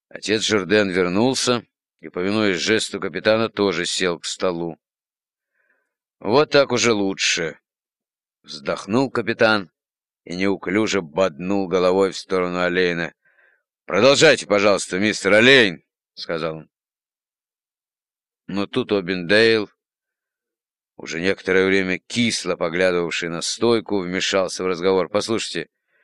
Отец Журден вернулся и, повинуясь жесту капитана, тоже сел к столу. «Вот так уже лучше», — вздохнул капитан и неуклюже боднул головой в сторону Олейна. «Продолжайте, пожалуйста, мистер Олейн», — сказал он. Но тут Обендейл, уже некоторое время кисло поглядывавший на стойку, вмешался в разговор. «Послушайте,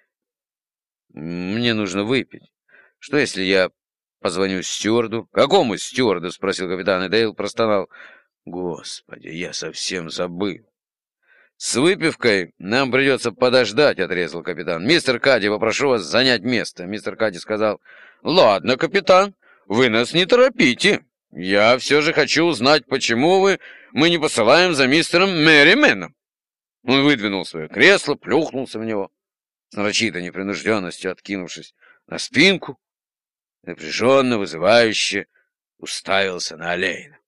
мне нужно выпить. Что, если я позвоню стюарду?» «Какому стюарду?» — спросил капитан, и Дейл простонал. «Господи, я совсем забыл». «С выпивкой нам придется подождать», — отрезал капитан. «Мистер Кадди, попрошу вас занять место». Мистер Кадди сказал: «Ладно, капитан, вы нас не торопите. Я все же хочу узнать, почему мы не посылаем за мистером Меррименом». Он выдвинул свое кресло, плюхнулся в него, с нарочитой непринужденностью откинувшись на спинку, напряженно, вызывающе уставился на Олейна.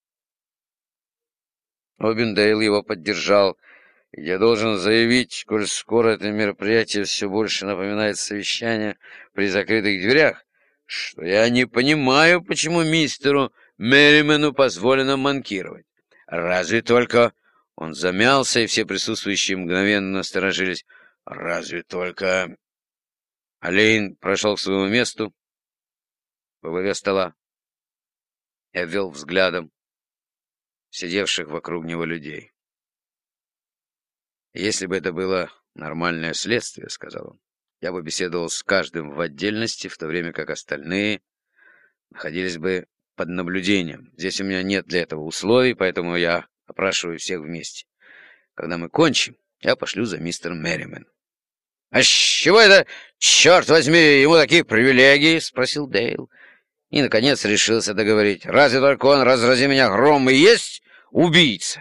Обендейл его поддержал. «Я должен заявить, коль скоро это мероприятие все больше напоминает совещание при закрытых дверях, что я не понимаю, почему мистеру Мерримену позволено манкировать. Разве только...» Он замялся, и все присутствующие мгновенно насторожились. «Разве только...» Олейн прошел к своему месту во главе стола и обвел взглядом сидевших вокруг него людей. «Если бы это было нормальное следствие, — сказал он, — я бы беседовал с каждым в отдельности, в то время как остальные находились бы под наблюдением. Здесь у меня нет для этого условий, поэтому я опрашиваю всех вместе. Когда мы кончим, я пошлю за мистером Меррименом». «А с чего это, черт возьми, ему такие привилегии?» — спросил Дейл. И, наконец, решился договорить. «Разве только он, разрази меня гром, и есть убийца?»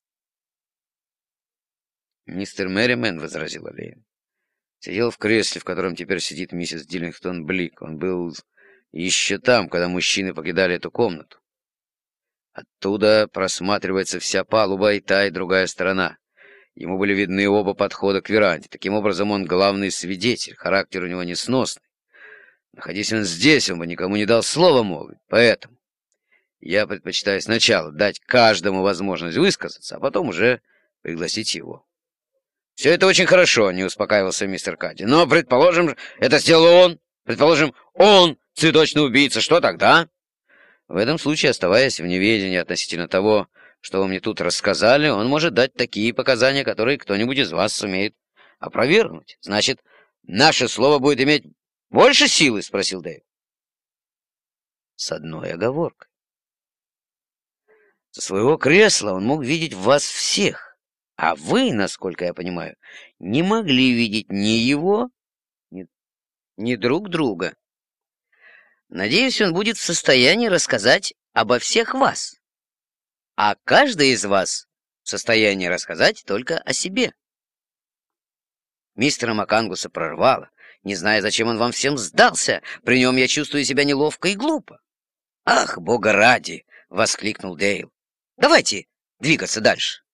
«Мистер Мерримен, — возразил Олейн, — сидел в кресле, в котором теперь сидит миссис Диллингтон Блик. Он был еще там, когда мужчины покидали эту комнату. Оттуда просматривается вся палуба и та, и другая сторона. Ему были видны оба подхода к веранде. Таким образом, он главный свидетель. Характер у него несносный. Находясь он здесь, он бы никому не дал слова молвить. Поэтому я предпочитаю сначала дать каждому возможность высказаться, а потом уже пригласить его». «Все это очень хорошо, — не успокаивался мистер Кадди. — Но, предположим, это сделал он. Предположим, он цветочный убийца. Что тогда?» «В этом случае, оставаясь в неведении относительно того, что вы мне тут рассказали, он может дать такие показания, которые кто-нибудь из вас сумеет опровергнуть. Значит, наше слово будет иметь больше силы?» — спросил Дэйв. «С одной оговоркой. Со своего кресла он мог видеть вас всех. А вы, насколько я понимаю, не могли видеть ни его, ни друг друга. Надеюсь, он будет в состоянии рассказать обо всех вас. А каждый из вас в состоянии рассказать только о себе». Мистера Макангуса прорвало. «Не зная, зачем он вам всем сдался, при нем я чувствую себя неловко и глупо». «Ах, бога ради!» — воскликнул Дейл. «Давайте двигаться дальше».